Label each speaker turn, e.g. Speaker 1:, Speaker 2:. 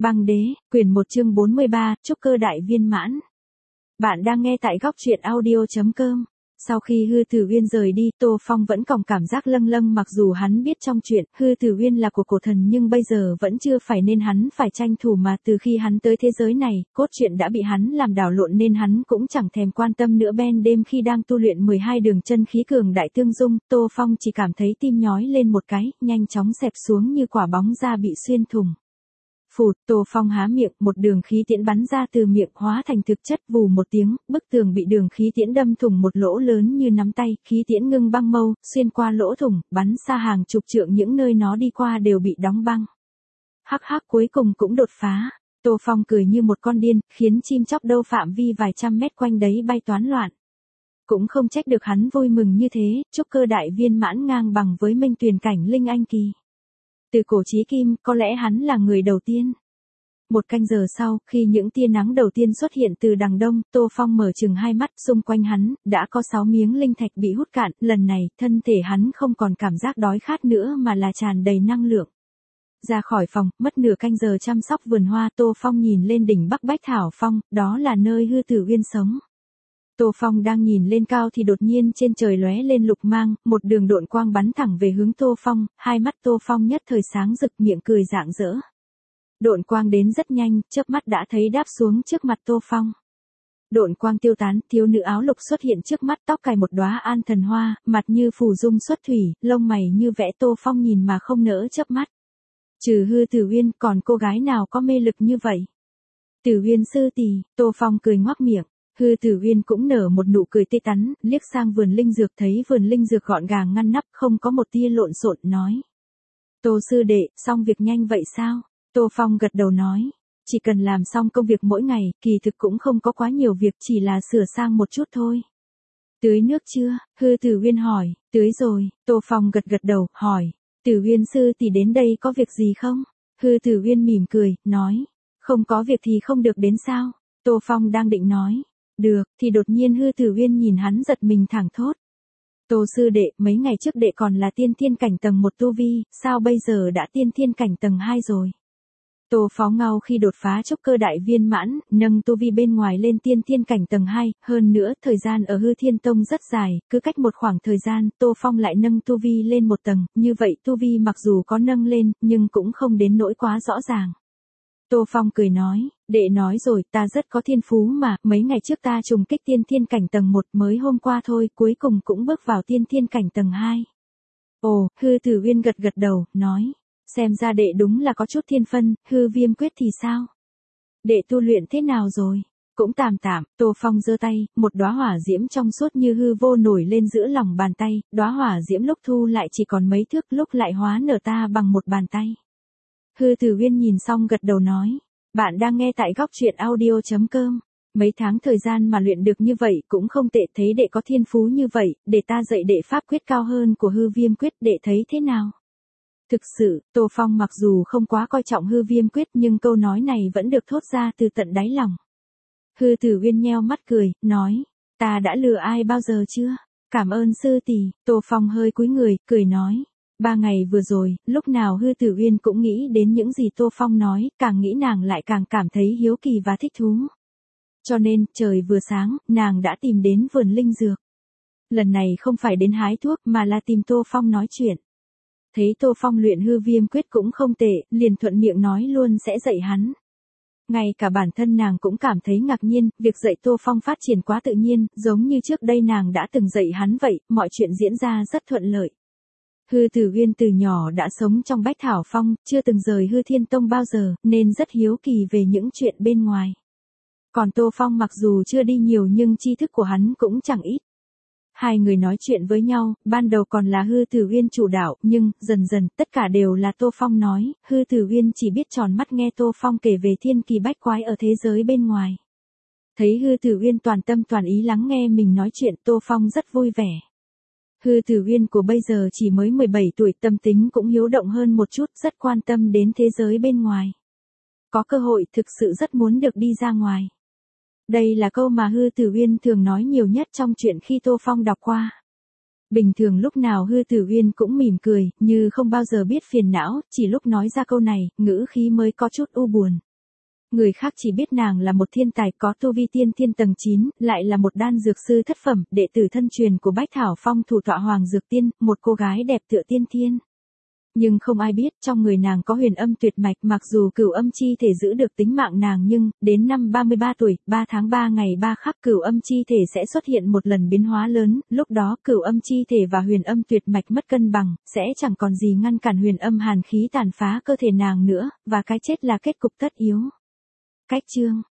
Speaker 1: Băng đế, quyển 1 chương 43, trúc cơ đại viên mãn. Bạn đang nghe tại góc truyện audio.com. Sau khi Hư Tử Uyên rời đi, Tô Phong vẫn còn cảm giác lâng lâng, mặc dù hắn biết trong chuyện Hư Tử Uyên là của cổ thần, nhưng bây giờ vẫn chưa phải nên hắn phải tranh thủ, mà từ khi hắn tới thế giới này, cốt truyện đã bị hắn làm đảo lộn nên hắn cũng chẳng thèm quan tâm nữa. Ban đêm khi đang tu luyện 12 đường chân khí cường đại tương dung, Tô Phong chỉ cảm thấy tim nhói lên một cái, nhanh chóng xẹp xuống như quả bóng da bị xuyên thủng. Phụt, Tô Phong há miệng, một đường khí tiễn bắn ra từ miệng hóa thành thực chất, vù một tiếng, bức tường bị đường khí tiễn đâm thủng một lỗ lớn như nắm tay, khí tiễn ngưng băng mâu, xuyên qua lỗ thủng, bắn xa hàng chục trượng, những nơi nó đi qua đều bị đóng băng. Hắc hắc, cuối cùng cũng đột phá. Tô Phong cười như một con điên, khiến chim chóc đâu phạm vi vài trăm mét quanh đấy bay toán loạn. Cũng không trách được hắn vui mừng như thế, trúc cơ đại viên mãn ngang bằng với Minh Tuyền cảnh linh anh kỳ. Từ cổ chí kim, có lẽ hắn là người đầu tiên. Một canh giờ sau, khi những tia nắng đầu tiên xuất hiện từ đằng đông, Tô Phong mở chừng hai mắt, xung quanh hắn, đã có 6 miếng linh thạch bị hút cạn, lần này, thân thể hắn không còn cảm giác đói khát nữa mà là tràn đầy năng lượng. Ra khỏi phòng, mất nửa canh giờ chăm sóc vườn hoa, Tô Phong nhìn lên đỉnh Bắc Bách Thảo Phong, đó là nơi Hư Tử Uyên sống. Tô Phong đang nhìn lên cao thì đột nhiên trên trời lóe lên lục mang, một đường độn quang bắn thẳng về hướng Tô Phong, hai mắt Tô Phong nhất thời sáng rực, miệng cười rạng rỡ. Độn quang đến rất nhanh, chớp mắt đã thấy đáp xuống trước mặt Tô Phong. Độn quang tiêu tán, thiếu nữ áo lục xuất hiện trước mắt, tóc cài một đóa an thần hoa, mặt như phù dung xuất thủy, lông mày như vẽ. Tô Phong nhìn mà không nỡ chớp mắt. Trừ Hư Tử Uyên, còn cô gái nào có mê lực như vậy? Tử Uyên sư tỷ, Tô Phong cười ngoác miệng. Hư Tử Uyên cũng nở một nụ cười tươi tắn, liếc sang vườn linh dược, thấy vườn linh dược gọn gàng ngăn nắp, không có một tia lộn xộn, nói: Tô sư đệ, xong việc nhanh vậy sao? Tô Phong gật đầu nói: chỉ cần làm xong công việc mỗi ngày, kỳ thực cũng không có quá nhiều việc, chỉ là sửa sang một chút thôi. Tưới nước chưa? Hư Tử Uyên hỏi. Tưới rồi. Tô Phong gật đầu, hỏi: Tử Uyên sư tỷ đến đây có việc gì không? Hư Tử Uyên mỉm cười, nói: không có việc thì không được đến sao? Tô Phong đang định nói được, thì đột nhiên Hư Tử Uyên nhìn hắn giật mình thẳng thốt: Tô sư đệ, mấy ngày trước đệ còn là tiên thiên cảnh tầng 1 tu vi, sao bây giờ đã tiên thiên cảnh tầng 2 rồi? Tô Pháo Ngao khi đột phá trúc cơ đại viên mãn, nâng tu vi bên ngoài lên tiên thiên cảnh tầng 2, hơn nữa, thời gian ở Hư Thiên Tông rất dài, cứ cách một khoảng thời gian, Tô Phong lại nâng tu vi lên một tầng, như vậy tu vi mặc dù có nâng lên, nhưng cũng không đến nỗi quá rõ ràng. Tô Phong cười nói: đệ nói rồi, ta rất có thiên phú mà, mấy ngày trước ta trùng kích tiên thiên cảnh tầng 1, mới hôm qua thôi, cuối cùng cũng bước vào tiên thiên cảnh tầng 2. Ồ, Hư Tử Uyên gật đầu, nói: xem ra đệ đúng là có chút thiên phân. Hư Viêm quyết thì sao? Đệ tu luyện thế nào rồi? Cũng tạm tạm. Tô Phong giơ tay, một đóa hỏa diễm trong suốt như hư vô nổi lên giữa lòng bàn tay, đóa hỏa diễm lúc thu lại chỉ còn mấy thước, lúc lại hóa nở ta bằng một bàn tay. Hư Tử Uyên nhìn xong gật đầu nói: bạn đang nghe tại góc truyện audio.com. Mấy tháng thời gian mà luyện được như vậy cũng không tệ, thấy đệ có thiên phú như vậy, để ta dạy đệ pháp quyết cao hơn của Hư Viêm quyết, đệ thấy thế nào? Thực sự, Tô Phong mặc dù không quá coi trọng Hư Viêm quyết, nhưng câu nói này vẫn được thốt ra từ tận đáy lòng. Hư Tử Uyên nheo mắt cười, nói: ta đã lừa ai bao giờ chưa? Cảm ơn sư tỷ. Tô Phong hơi cúi người, cười nói: 3 ngày vừa rồi, lúc nào Hư Tử Uyên cũng nghĩ đến những gì Tô Phong nói, càng nghĩ nàng lại càng cảm thấy hiếu kỳ và thích thú. Cho nên, trời vừa sáng, nàng đã tìm đến vườn linh dược. Lần này không phải đến hái thuốc mà là tìm Tô Phong nói chuyện. Thấy Tô Phong luyện Hư Viêm quyết cũng không tệ, liền thuận miệng nói luôn sẽ dạy hắn. Ngay cả bản thân nàng cũng cảm thấy ngạc nhiên, việc dạy Tô Phong phát triển quá tự nhiên, giống như trước đây nàng đã từng dạy hắn vậy, mọi chuyện diễn ra rất thuận lợi. Hư Tử Uyên từ nhỏ đã sống trong Bách Thảo Phong, chưa từng rời Hư Thiên Tông bao giờ, nên rất hiếu kỳ về những chuyện bên ngoài. Còn Tô Phong mặc dù chưa đi nhiều nhưng tri thức của hắn cũng chẳng ít. Hai người nói chuyện với nhau, ban đầu còn là Hư Tử Uyên chủ đạo, nhưng, dần dần, tất cả đều là Tô Phong nói, Hư Tử Uyên chỉ biết tròn mắt nghe Tô Phong kể về thiên kỳ bách quái ở thế giới bên ngoài. Thấy Hư Tử Uyên toàn tâm toàn ý lắng nghe mình nói chuyện, Tô Phong rất vui vẻ. Hư Tử Uyên của bây giờ chỉ mới 17 tuổi, tâm tính cũng hiếu động hơn một chút, rất quan tâm đến thế giới bên ngoài. Có cơ hội thực sự rất muốn được đi ra ngoài. Đây là câu mà Hư Tử Uyên thường nói nhiều nhất trong chuyện khi Tô Phong đọc qua. Bình thường lúc nào Hư Tử Uyên cũng mỉm cười, như không bao giờ biết phiền não, chỉ lúc nói ra câu này, ngữ khí mới có chút u buồn. Người khác chỉ biết nàng là một thiên tài có tu vi tiên thiên tầng 9, lại là một đan dược sư thất phẩm, đệ tử thân truyền của Bách Thảo Phong thủ tọa Hoàng Dược Tiên, một cô gái đẹp tựa tiên thiên. Nhưng không ai biết trong người nàng có huyền âm tuyệt mạch, mặc dù cửu âm chi thể giữ được tính mạng nàng nhưng, đến năm 33 tuổi, 3 tháng 3 ngày 3 khắc cửu âm chi thể sẽ xuất hiện một lần biến hóa lớn, lúc đó cửu âm chi thể và huyền âm tuyệt mạch mất cân bằng, sẽ chẳng còn gì ngăn cản huyền âm hàn khí tàn phá cơ thể nàng nữa, và cái chết là kết cục tất yếu. Cách chương